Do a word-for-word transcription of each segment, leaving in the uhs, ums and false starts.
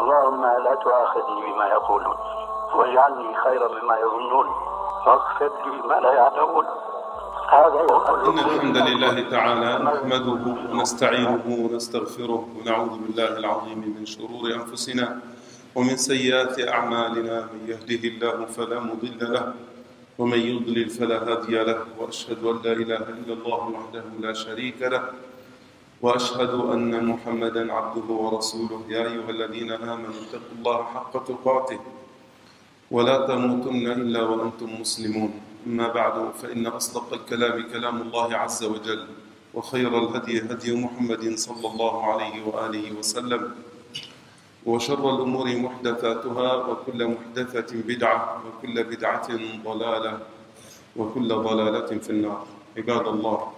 اللهم لا تؤاخذني بما يقولون واجعلني خيرا مما يظنون واغفر لي ما لا يعلمون. هذا يقول. إن الحمد لله تعالى نحمده ونستعينه ونستغفره ونعوذ بالله العظيم من شرور أنفسنا ومن سيئات أعمالنا. من يهده الله فلا مضل له ومن يضلل فلا هادي له، وأشهد أن لا إله إلا الله وحده لا شريك له، وأشهد أن محمدًا عبده ورسوله. يا أيها الذين آمنوا اتقوا الله حق تقاته ولا تموتن إلا وأنتم مسلمون. أما بعد، فإن أصدق الكلام كلام الله عز وجل، وخير الهدي هدي محمد صلى الله عليه وآله وسلم، وشر الأمور محدثاتها، وكل محدثة بدعة، وكل بدعة ضلالة، وكل ضلالة في النار. عباد الله،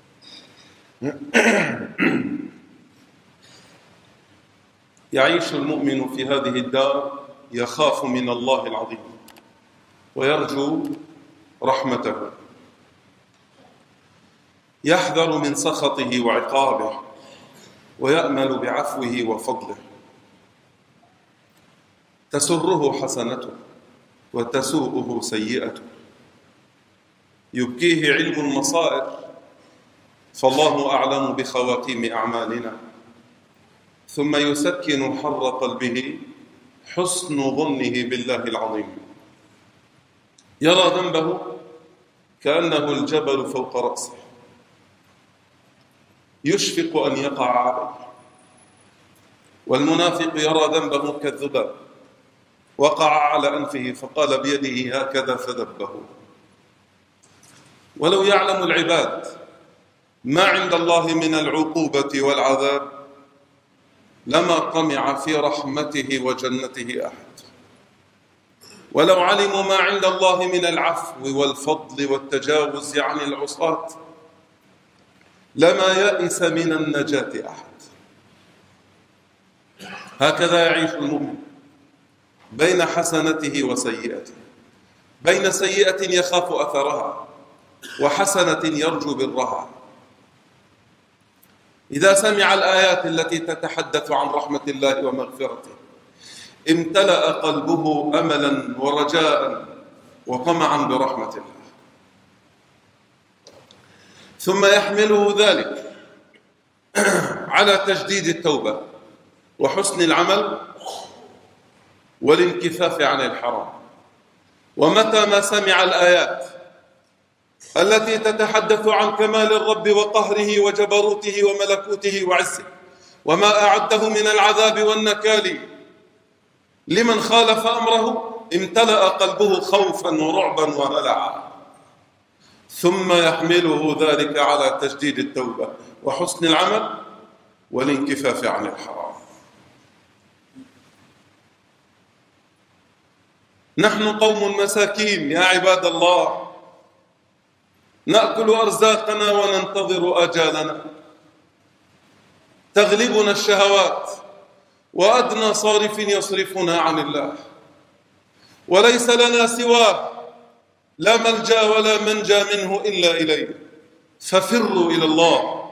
يعيش المؤمن في هذه الدار يخاف من الله العظيم ويرجو رحمته، يحذر من سخطه وعقابه، ويأمل بعفوه وفضله. تسره حسنته وتسوءه سيئته، يبكيه علم المصائب، فالله أعلم بخواتيم أعمالنا، ثم يسكن حر قلبه حسن ظنه بالله العظيم. يرى ذنبه كأنه الجبل فوق رأسه، يشفق أن يقع عليه. والمنافق يرى ذنبه كالذباب، وقع على أنفه فقال بيده هكذا فذبه. ولو يعلم العباد ما عند الله من العقوبة والعذاب لما طمع في رحمته وجنته أحد. ولو علموا ما عند الله من العفو والفضل والتجاوز عن العصاة لما يئس من النجاة أحد. هكذا يعيش المؤمن بين حسنته وسيئته، بين سيئة يخاف أثرها وحسنة يرجو برها. إذا سمع الآيات التي تتحدث عن رحمة الله ومغفرته امتلأ قلبه أملا ورجاء وطمعا برحمة الله، ثم يحمله ذلك على تجديد التوبة وحسن العمل والانكفاف عن الحرام. ومتى ما سمع الآيات التي تتحدث عن كمال الرب وقهره وجبروته وملكوته وعزه وما أعده من العذاب والنكال لمن خالف أمره امتلأ قلبه خوفا ورعبا وهلعا، ثم يحمله ذلك على تجديد التوبة وحسن العمل والانكفاف عن الحرام. نحن قوم مساكين يا عباد الله، نأكل أرزاقنا وننتظر آجالنا، تغلبنا الشهوات وأدنى صارف يصرفنا عن الله، وليس لنا سواه، لا ملجأ ولا منجى منه إلا إليه، ففروا إلى الله.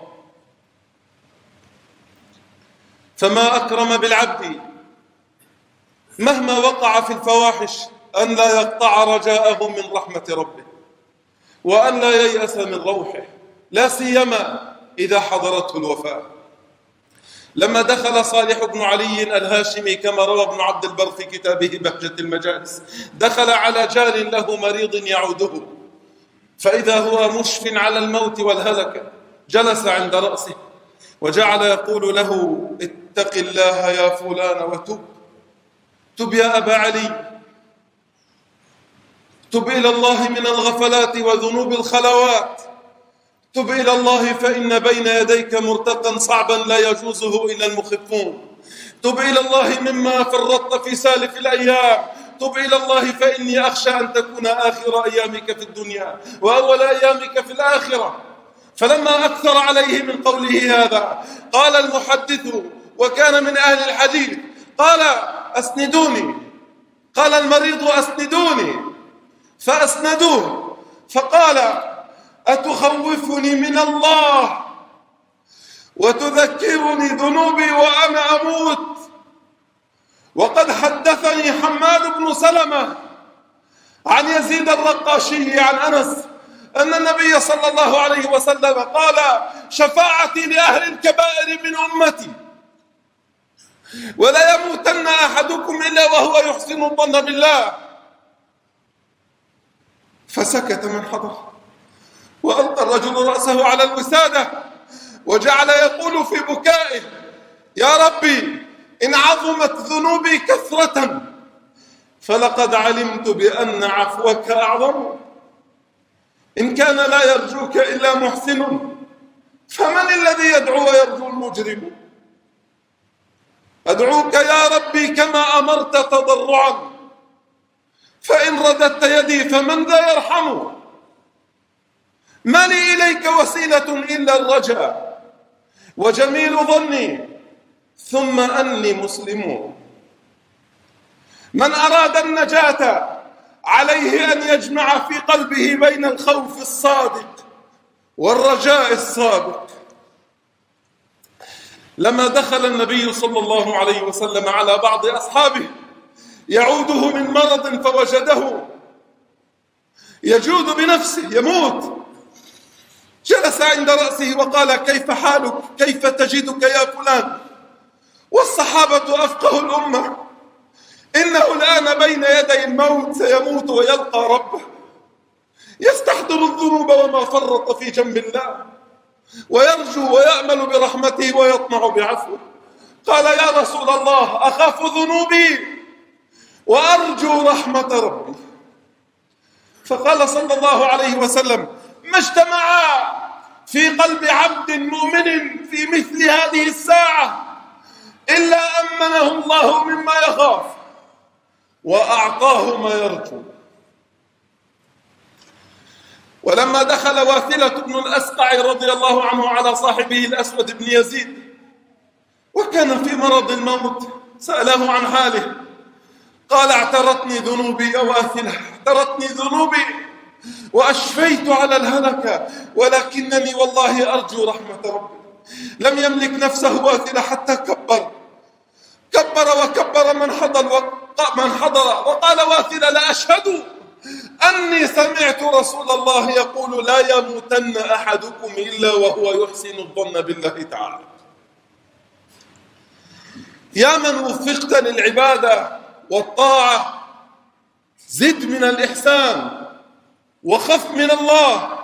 فما أكرم بالعبد مهما وقع في الفواحش أن لا يقطع رجاءه من رحمة ربه، وأن لا ييأس من روحه، لا سيما إذا حضرته الوفاة. لما دخل صالح بن علي الهاشمي كما روى ابن عبد البر في كتابه بهجة المجالس، دخل على جار له مريض يعوده، فإذا هو مشف على الموت والهلكة، جلس عند رأسه وجعل يقول له: اتق الله يا فلان وتب، تب يا أبا علي، تب إلى الله من الغفلات وذنوب الخلوات، تب إلى الله فإن بين يديك مرتقا صعبا لا يجوزه إلا المخفون، تب إلى الله مما فرطت في سالف الأيام، تب إلى الله فإني أخشى أن تكون آخر أيامك في الدنيا وأول أيامك في الآخرة. فلما أكثر عليه من قوله هذا قال المحدث وكان من أهل الحديث، قال: أسندوني. قال المريض: أسندوني. فأسندوه، فقال: أتخوفني من الله وتذكرني ذنوبي وأنا أموت؟ وقد حدثني حماد بن سلمة عن يزيد الرقاشي عن أنس أن النبي صلى الله عليه وسلم قال: شفاعتي لأهل الكبائر من أمتي، ولا يموتن أحدكم إلا وهو يحسن الظن بالله. فسكت من حضر، وألقى الرجل رأسه على الوسادة وجعل يقول في بكائه: يا ربي إن عظمت ذنوبي كثرة فلقد علمت بأن عفوك أعظم. إن كان لا يرجوك إلا محسن فمن الذي يدعو ويرجو المجرم؟ أدعوك يا ربي كما أمرت تضرعا، فإن رددت يدي فمن ذا يرحم؟ ما لي إليك وسيلة إلا الرجاء وجميل ظني ثم أني مسلم. من أراد النجاة عليه أن يجمع في قلبه بين الخوف الصادق والرجاء الصادق. لما دخل النبي صلى الله عليه وسلم على بعض أصحابه يعوده من مرض فوجده يجود بنفسه يموت، جلس عند رأسه وقال: كيف حالك؟ كيف تجدك يا فلان؟ والصحابة أفقه الأمة، إنه الآن بين يدي الموت، سيموت ويلقى ربه، يستحضر الذنوب وما فرط في جنب الله، ويرجو ويأمل برحمته ويطمع بعفوه. قال: يا رسول الله، أخاف ذنوبي وأرجو رحمة ربي. فقال صلى الله عليه وسلم: ما اجتمعا في قلب عبد مؤمن في مثل هذه الساعة إلا أمنه الله مما يخاف وأعطاه ما يرجو. ولما دخل واثلة بن الأسقع رضي الله عنه على صاحبه الأسود بن يزيد وكان في مرض الموت سأله عن حاله، قال: اعترتني ذنوبي يا واثلة، اعترتني ذنوبي وأشفيت على الهلكة، ولكنني والله أرجو رحمة ربي. لم يملك نفسه واثلة حتى كبر كبر وكبر من حضر من حضر وقال واثلة: لا أشهد أني سمعت رسول الله يقول: لا يموتن أحدكم إلا وهو يحسن الظن بالله تعالى. يا من وفقت للعبادة والطاعة، زد من الإحسان وخف من الله،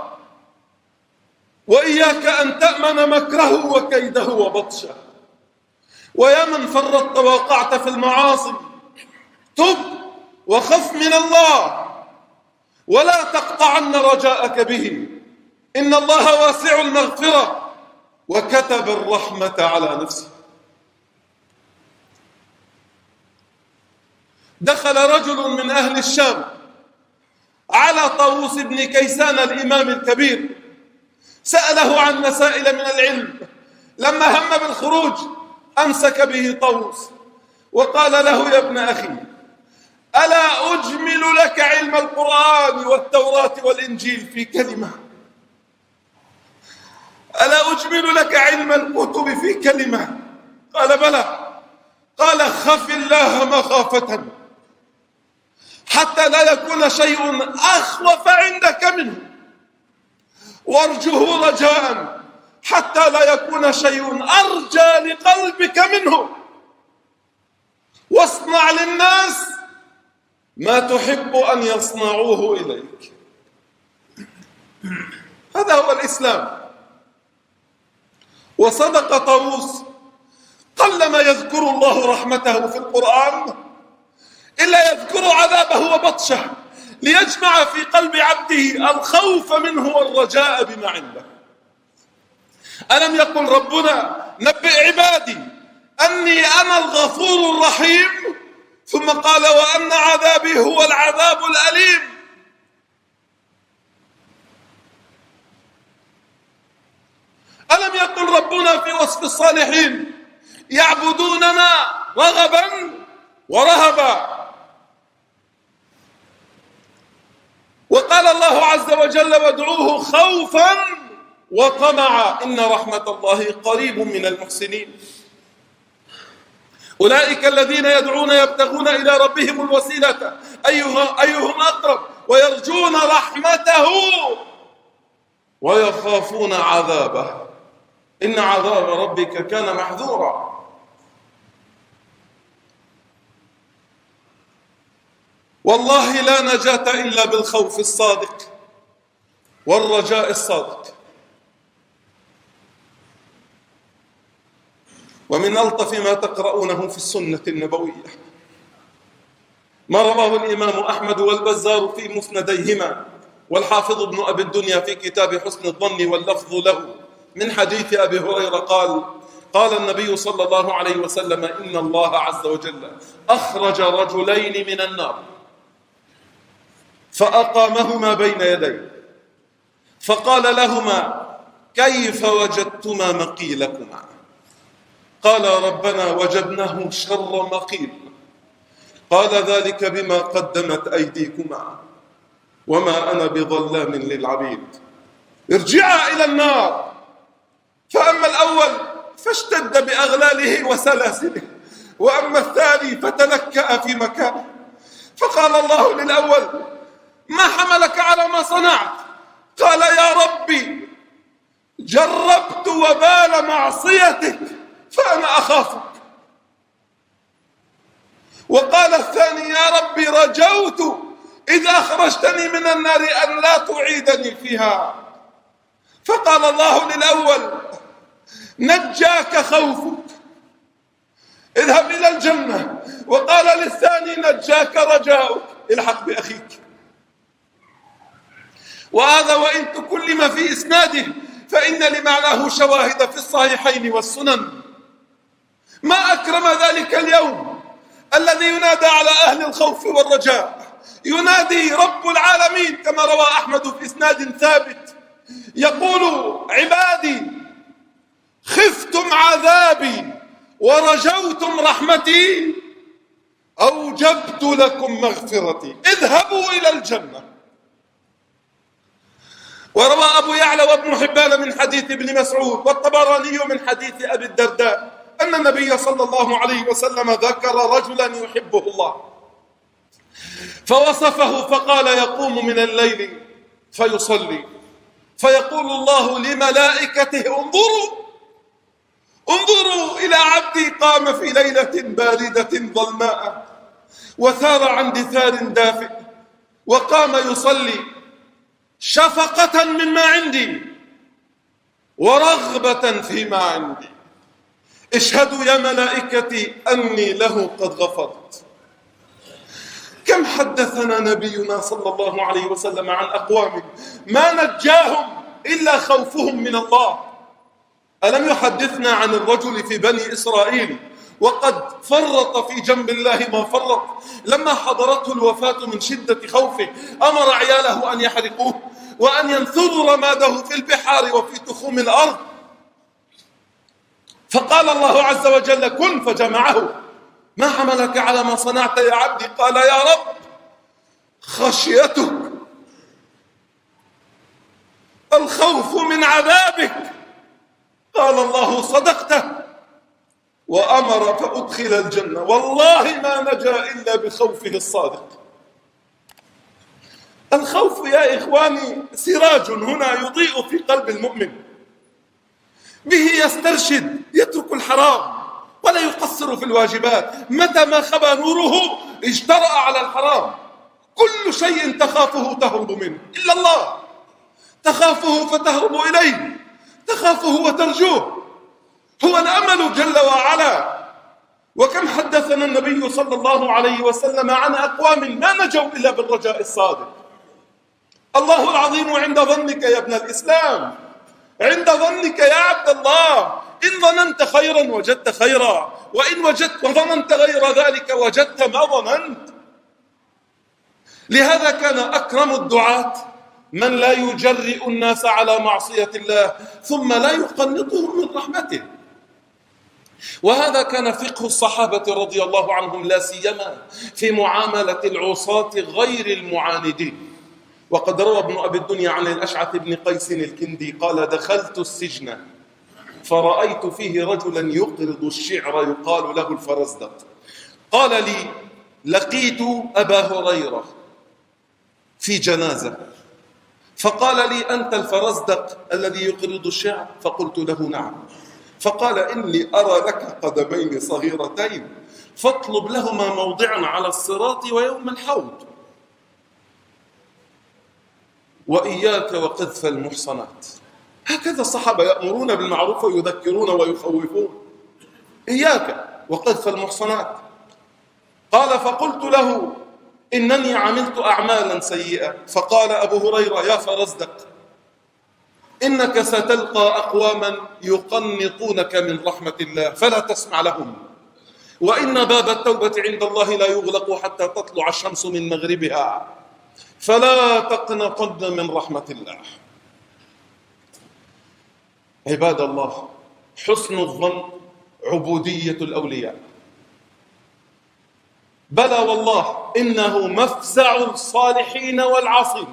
وإياك أن تأمن مكره وكيده وبطشه. ويا من فرطت ووقعت في المعاصي، تب وخف من الله، ولا تقطعن رجاءك به، إن الله واسع المغفرة وكتب الرحمة على نفسه. دخل رجل من أهل الشام على طاووس بن كيسان الإمام الكبير، سأله عن مسائل من العلم. لما هم بالخروج أمسك به طاووس وقال له: يا ابن أخي، ألا أجمل لك علم القرآن والتوراة والإنجيل في كلمة؟ ألا أجمل لك علم الكتب في كلمة؟ قال: بلى. قال: خف الله مخافة حتى لا يكون شيء أخوف عندك منه، وارجه رجاء حتى لا يكون شيء أرجى لقلبك منه، واصنع للناس ما تحب أن يصنعوه إليك. هذا هو الإسلام. وصدق طاووس، قلما يذكر الله رحمته في القرآن إلا يذكر عذابه وبطشه، ليجمع في قلب عبده الخوف منه والرجاء بما عنده. ألم يقل ربنا: نبئ عبادي أني أنا الغفور الرحيم، ثم قال: وأن عذابي هو العذاب الأليم. ألم يقل ربنا في وصف الصالحين: يعبدوننا رغبا ورهبا. وقال الله عز وجل: وادعوه خوفا وطمعا إن رحمة الله قريب من المحسنين. أولئك الذين يدعون يبتغون إلى ربهم الوسيلة أيها أيهم أقرب ويرجون رحمته ويخافون عذابه إن عذاب ربك كان محذورا. والله لا نجاة إلا بالخوف الصادق والرجاء الصادق. ومن ألطف ما تقرؤونه في السنة النبوية ما رواه الإمام أحمد والبزار في مسنديهما والحافظ ابن أبي الدنيا في كتاب حسن الظن واللفظ له من حديث أبي هريرة قال قال النبي صلى الله عليه وسلم إن الله عز وجل أخرج رجلين من النار فأقامهما بين يديه فقال لهما كيف وجدتما مقيلكما؟ قال ربنا وجدناه شر مقيل. قال ذلك بما قدمت أيديكما وما أنا بظلام للعبيد. ارجعا إلى النار. فأما الأول فاشتد بأغلاله وسلاسله وأما الثاني فتلكأ في مكانه. فقال الله للأول ما حملك على ما صنعت؟ قال يا ربي جربت وبال معصيتك فأنا أخافك. وقال الثاني يا ربي رجوت إذا أخرجتني من النار أن لا تعيدني فيها. فقال الله للأول نجاك خوفك اذهب إلى الجنة. وقال للثاني نجاك رجاؤك الحق بأخيك. وهذا وإن تكلم في إسناده فإن لمعناه شواهد في الصحيحين والسنن. ما أكرم ذلك اليوم الذي ينادى على أهل الخوف والرجاء. ينادي رب العالمين كما روى أحمد في إسناد ثابت يقول عبادي خفتم عذابي ورجوتم رحمتي أوجبت لكم مغفرتي اذهبوا إلى الجنة. وروى أبو يعلى وابن حبان من حديث ابن مسعود والطبراني من حديث أبي الدرداء أن النبي صلى الله عليه وسلم ذكر رجلا يحبه الله فوصفه فقال يقوم من الليل فيصلي فيقول الله لملائكته انظروا انظروا إلى عبدي قام في ليلة باردة ظلماء وثار عن دثار دافئ وقام يصلي شفقة مما عندي ورغبة فيما عندي اشهدوا يا ملائكتي أني له قد غفرت. كم حدثنا نبينا صلى الله عليه وسلم عن أقوام ما نجاهم إلا خوفهم من الله. ألم يحدثنا عن الرجل في بني إسرائيل وقد فرط في جنب الله ما فرط لما حضرته الوفاة من شدة خوفه أمر عياله أن يحرقوه وأن ينثروا رماده في البحار وفي تخوم الأرض. فقال الله عز وجل كن فجمعه ما حملك على ما صنعت يا عبدي؟ قال يا رب خشيتك الخوف من عذابك. قال الله صدقته وأمر فأدخل الجنة. والله ما نجا إلا بخوفه الصادق. الخوف يا إخواني سراج هنا يضيء في قلب المؤمن به يسترشد يترك الحرام ولا يقصر في الواجبات. متى ما خبى نوره اجترأ على الحرام. كل شيء تخافه تهرب منه إلا الله. تخافه فتهرب إليه تخافه وترجوه هو الأمل جل وعلا. وكم حدثنا النبي صلى الله عليه وسلم عن أقوام ما نجوا إلا بالرجاء الصادق. الله العظيم عند ظنك يا ابن الإسلام عند ظنك يا عبد الله. إن ظننت خيرا وجدت خيرا وإن وجدت وظننت غير ذلك وجدت ما ظننت. لهذا كان أكرم الدعاة من لا يجرئ الناس على معصية الله ثم لا يقنطهم من رحمته. وهذا كان فقه الصحابة رضي الله عنهم لا سيما في معاملة العصاة غير المعاندين. وقد روى ابن أبي الدنيا عن الأشعث بن قيس الكندي قال دخلت السجن فرأيت فيه رجلا يقرض الشعر يقال له الفرزدق. قال لي: لقيت أبا هريرة في جنازة، فقال لي: أنت الفرزدق الذي يقرض الشعر؟ فقلت له: نعم. فقال: إني أرى لك قدمين صغيرتين فاطلب لهما موضعا على الصراط ويوم الحوض، وإياك وقذف المحصنات. هكذا الصحابة يأمرون بالمعروف ويذكرون ويخوفون. إياك وقذف المحصنات. قال: فقلت له: إنني عملت أعمالا سيئة. فقال أبو هريرة: يا فرزدق، إنك ستلقى أقواما يقنطونك من رحمة الله فلا تسمع لهم، وإن باب التوبة عند الله لا يغلق حتى تطلع الشمس من مغربها، فلا تقنطن من رحمة الله. عباد الله، حسن الظن عبودية الأولياء. بلى والله إنه مفزع الصالحين والعاصين.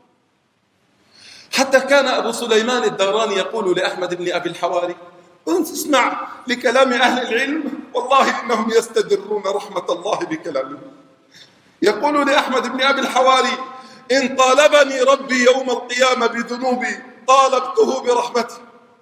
حتى كان أبو سليمان الدراني يقول لأحمد بن أبي الحواري: اسمع لكلام أهل العلم، والله إنهم يستدرون رحمة الله بكلامهم. يقول لأحمد بن أبي الحواري: إن طالبني ربي يوم القيامة بذنوبي طالبته برحمته،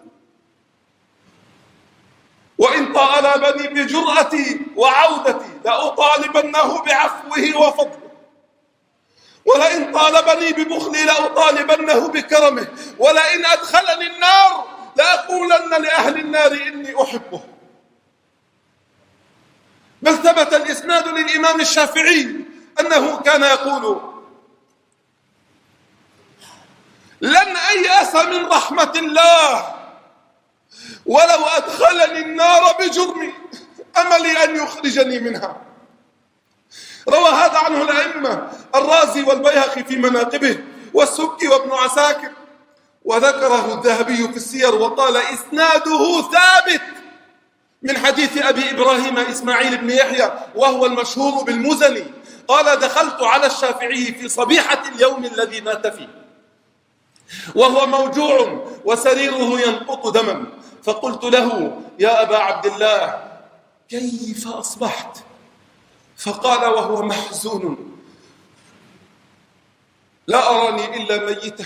وإن طالبني بجرأتي وعودتي لأطالبنه بعفوه وفضله، ولئن طالبني ببخلي لأطالبنه بكرمه، ولئن أدخلني النار لأقولن لأهل النار إني أحبه. بل ثبت الإسناد للإمام الشافعي أنه كان يقول: لن أيأس من رحمة الله ولو أدخلني النار بجرمي، أملي أن يخرجني منها. روى هذا عنه الأئمة الرازي والبيهقي في مناقبه والسبكي وابن عساكر، وذكره الذهبي في السير وقال: إسناده ثابت من حديث أبي إبراهيم إسماعيل بن يحيى وهو المشهور بالمزني. قال: دخلت على الشافعي في صبيحة اليوم الذي مات فيه وهو موجوع وسريره ينقط دما، فقلت له: يا أبا عبد الله، كيف أصبحت؟ فقال وهو محزون: لا أراني إلا ميتا،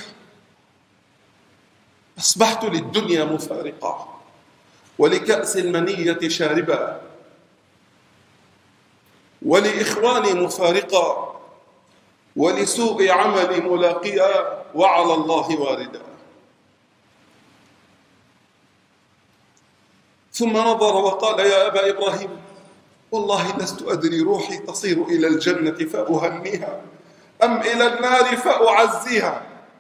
أصبحت للدنيا مفارقا ولكأس المنية شاربا ولإخواني مفارقا ولسوء عملي ملاقيا وعلى الله واردا. ثم نظر وقال: يا أبا إبراهيم، والله لست أدري روحي تصير إلى الجنة فأهنيها أم إلى النار فأعزيها،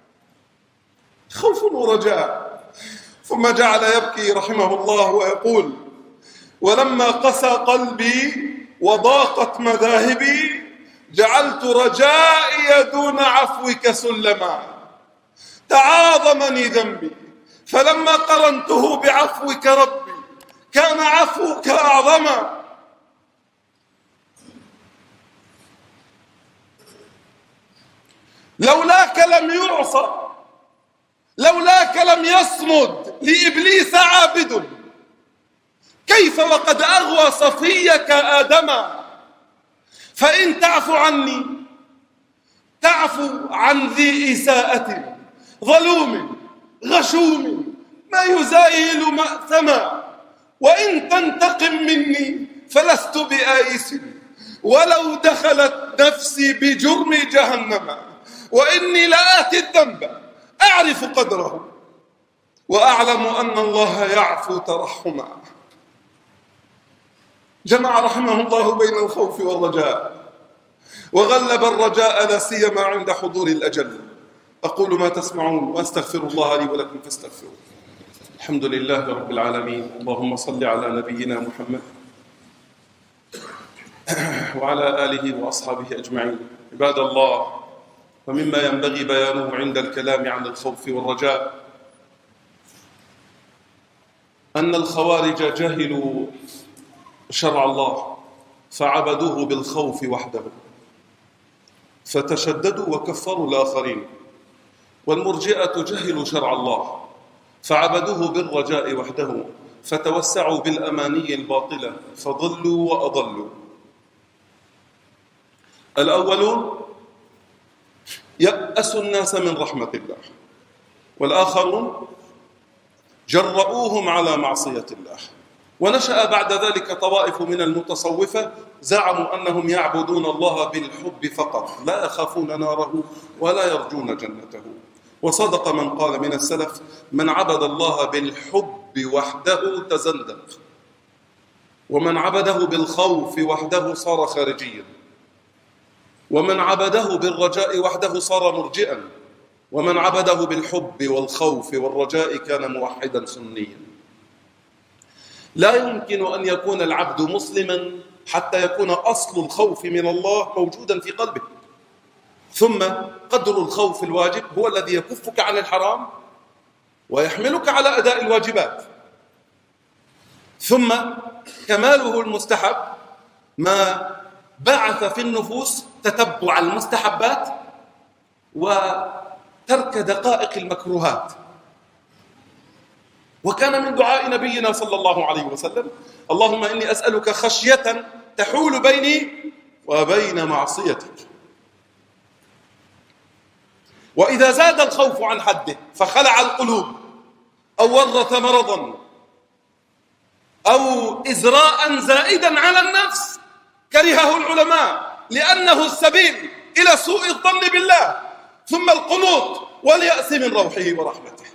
خوف ورجاء. ثم جعل يبكي رحمه الله ويقول: ولما قسى قلبي وضاقت مذاهبي جعلت رجائي دون عفوك سلما، تعاظمني ذنبي فلما قرنته بعفوك ربي كان عفوك أعظما. لولاك لم يعصى، لولاك لم يصمد لإبليس عابد، كيف وقد أغوى صفيك آدما. فإن تعفو عني تعفو عن ذي إساءة ظلوم غشوم ما يزايل مأثما، وإن تنتقم مني فلست بآيس ولو دخلت نفسي بجرم جهنم، وإني لآتي الذنب أعرف قدره وأعلم أن الله يعفو ترحما. جمع رحمه الله بين الخوف والرجاء، وغلب الرجاء لا سيما عند حضور الأجل. أقول ما تسمعون وأستغفر الله لي ولكم فاستغفروه. الحمد لله رب العالمين، اللهم صل على نبينا محمد وعلى آله وأصحابه أجمعين. عباد الله، ومما ينبغي بيانه عند الكلام عن الخوف والرجاء أن الخوارج جهلوا شرع الله فعبدوه بالخوف وحده فتشددوا وكفروا الآخرين، والمرجئة جهلوا شرع الله فعبدوه بالرجاء وحده، فتوسعوا بالأماني الباطلة فضلوا وأضلوا. الأولون يأسوا الناس من رحمة الله، والآخرون جرؤوهم على معصية الله. ونشأ بعد ذلك طوائف من المتصوفة زعموا أنهم يعبدون الله بالحب فقط، لا يخافون ناره ولا يرجون جنته. وصدق من قال من السلف: من عبد الله بالحب وحده تزندق، ومن عبده بالخوف وحده صار خارجيا، ومن عبده بالرجاء وحده صار مرجئا، ومن عبده بالحب والخوف والرجاء كان موحدا سنيا. لا يمكن أن يكون العبد مسلما حتى يكون أصل الخوف من الله موجودا في قلبه، ثم قدر الخوف الواجب هو الذي يكفك عن الحرام ويحملك على أداء الواجبات، ثم كماله المستحب ما بعث في النفوس تتبع المستحبات وترك دقائق المكروهات. وكان من دعاء نبينا صلى الله عليه وسلم: اللهم إني أسألك خشية تحول بيني وبين معصيتك. وإذا زاد الخوف عن حده فخلع القلوب أو ورث مرضا أو إزراء زائدا على النفس كرهه العلماء، لأنه السبيل إلى سوء الظن بالله، ثم القنوط واليأس من روحه ورحمته.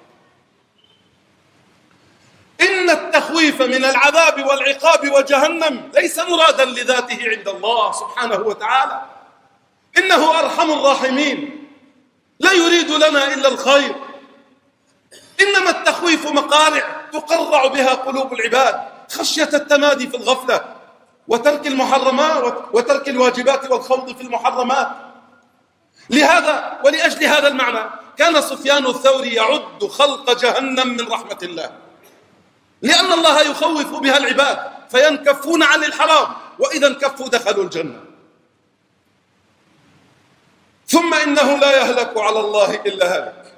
إن التخويف من العذاب والعقاب وجهنم ليس مرادا لذاته عند الله سبحانه وتعالى، إنه أرحم الراحمين، لا يريد لنا إلا الخير. إنما التخويف مقارع تقرع بها قلوب العباد خشية التمادي في الغفلة وترك المحرمات وترك الواجبات والخوض في المحرمات. لهذا ولأجل هذا المعنى كان سفيان الثوري يعد خلق جهنم من رحمة الله، لأن الله يخوف بها العباد فينكفون عن الحرام، وإذا انكفوا دخلوا الجنة. ثم إنه لا يهلك على الله إلا هلك.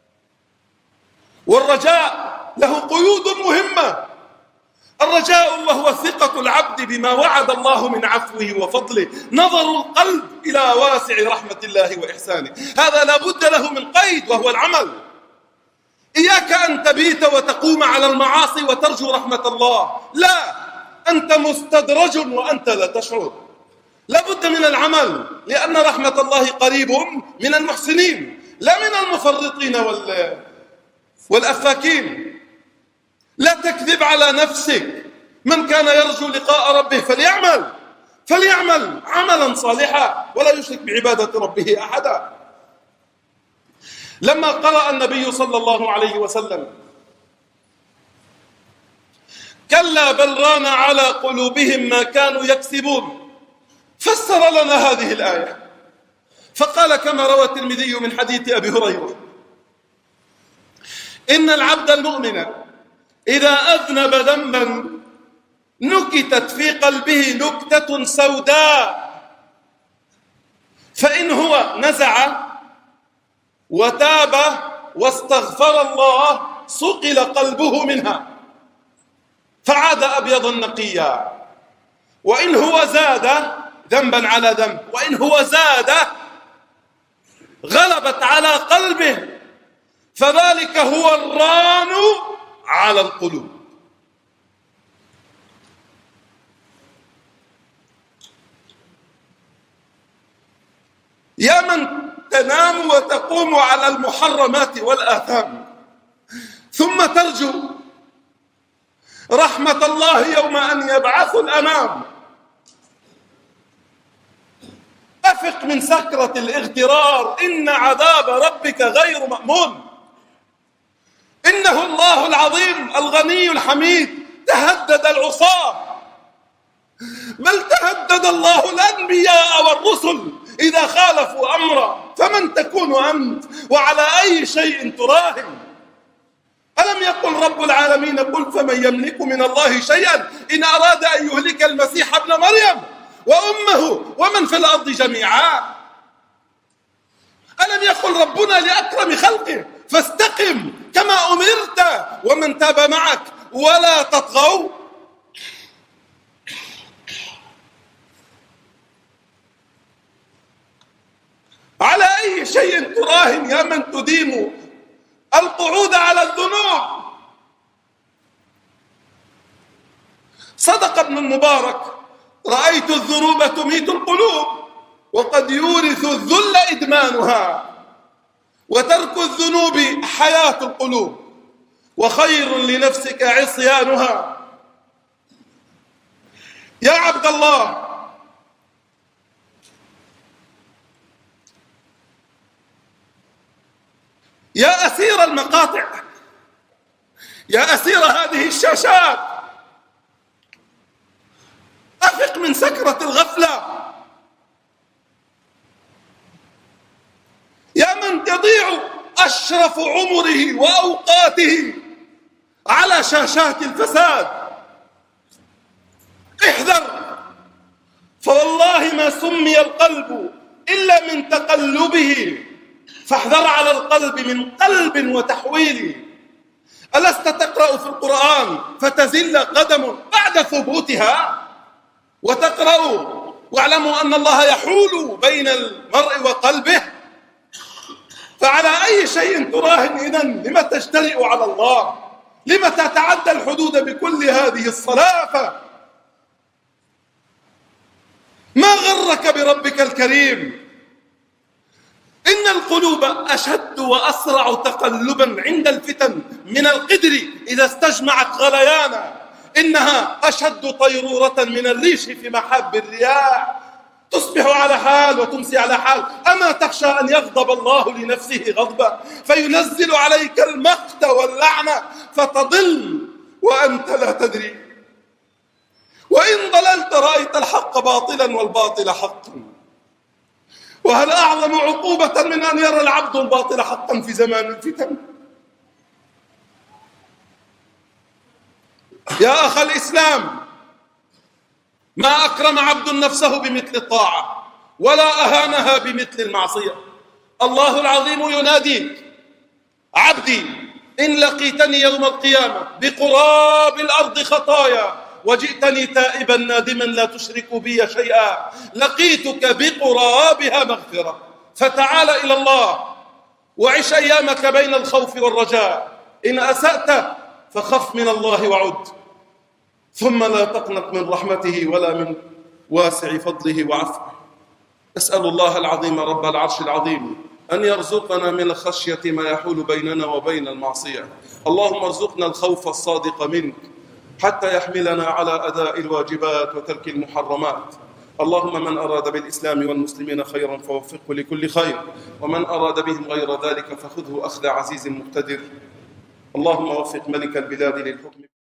والرجاء له قيود مهمة. الرجاء وهو ثقة العبد بما وعد الله من عفوه وفضله، نظر القلب إلى واسع رحمة الله وإحسانه. هذا لا بد له من قيد وهو العمل. إياك أن تبيت وتقوم على المعاصي وترجو رحمة الله، لا، أنت مستدرج وأنت لا تشعر. لا بد من العمل، لأن رحمة الله قريب من المحسنين لا من المفرطين والأفاكين. لا تكذب على نفسك. من كان يرجو لقاء ربه فليعمل فليعمل عملا صالحا ولا يشرك بعبادة ربه أحدا. لما قرأ النبي صلى الله عليه وسلم: كلا بل ران على قلوبهم ما كانوا يكسبون، فسر لنا هذه الآية فقال كما روى الترمذي من حديث أبي هريرة: إن العبد المؤمن إذا أذنب ذنبا نكتت في قلبه نكتة سوداء، فإن هو نزع وتاب واستغفر الله صقل قلبه منها فعاد أبيضا نقيا. وإن هو زاد ذنبا على ذنب، وإن هو زاد غلبت على قلبه، فذلك هو الران على القلوب. يا من تنام وتقوم على المحرمات والآثام ثم ترجو رحمة الله يوم أن يبعث الأنام، أفق من سكرة الاغترار، إن عذاب ربك غير مأمون. إنه الله العظيم الغني الحميد. تهدد العصاة، بل تهدد الله الأنبياء والرسل إذا خالفوا أمره، فمن تكون أنت وعلى أي شيء تراهن؟ ألم يقل رب العالمين: قل فمن يملك من الله شيئا إن أراد أن يهلك المسيح ابن مريم وأمه ومن في الأرض جميعا. ألم يقل ربنا لأكرم خلقه: فاستقم كما أمرت ومن تاب معك ولا تطغوا. على أي شيء تراهن يا من تديم القعود على الذنوب؟ صدق ابن المبارك: رأيت الذنوب تميت القلوب وقد يورث الذل إدمانها، وترك الذنوب حياة القلوب وخير لنفسك عصيانها. يا عبد الله، يا أسير المقاطع، يا أسير هذه الشاشات، أفق من سكرة الغفلة. يا من تضيع أشرف عمره وأوقاته على شاشات الفساد، احذر، فوالله ما سمي القلب إلا من تقلبه، فاحذر على القلب من قلب وتحويل. ألست تقرأ في القرآن فتزل قدم بعد ثبوتها؟ وتقرأوا واعلموا أن الله يحول بين المرء وقلبه. فعلى أي شيء تراهن إذن؟ لم تجترئ على الله؟ لم تتعدى الحدود بكل هذه الصلافة؟ ما غرك بربك الكريم؟ إن القلوب أشد وأسرع تقلبا عند الفتن من القدر إذا استجمعت غليانا. إنها أشد طيرورة من الريش في محاب الرياح، تصبح على حال وتمسي على حال. أما تخشى أن يغضب الله لنفسه غضبا فينزل عليك المقت واللعنة فتضل وأنت لا تدري؟ وإن ضللت رأيت الحق باطلا والباطل حقا. وهل أعظم عقوبة من أن يرى العبد الباطل حقا في زمان الفتن؟ يا أخ الإسلام، ما أكرم عبد نفسه بمثل الطاعة ولا أهانها بمثل المعصية. الله العظيم يناديك: عبدي إن لقيتني يوم القيامة بقراب الأرض خطايا وجئتني تائبا نادما لا تشرك بي شيئا لقيتك بقرابها مغفرة. فتعال إلى الله وعش أيامك بين الخوف والرجاء. إن أسأت فخف من الله وعد، ثم لا تقنط من رحمته ولا من واسع فضله وعفوه. أسأل الله العظيم رب العرش العظيم أن يرزقنا من الخشية ما يحول بيننا وبين المعصية. اللهم ارزقنا الخوف الصادق منك حتى يحملنا على أداء الواجبات وترك المحرمات. اللهم من أراد بالإسلام والمسلمين خيرا فوفقه لكل خير، ومن أراد بهم غير ذلك فخذه أخذ عزيز مقتدر. اللهم وفق ملك البلاد للحكم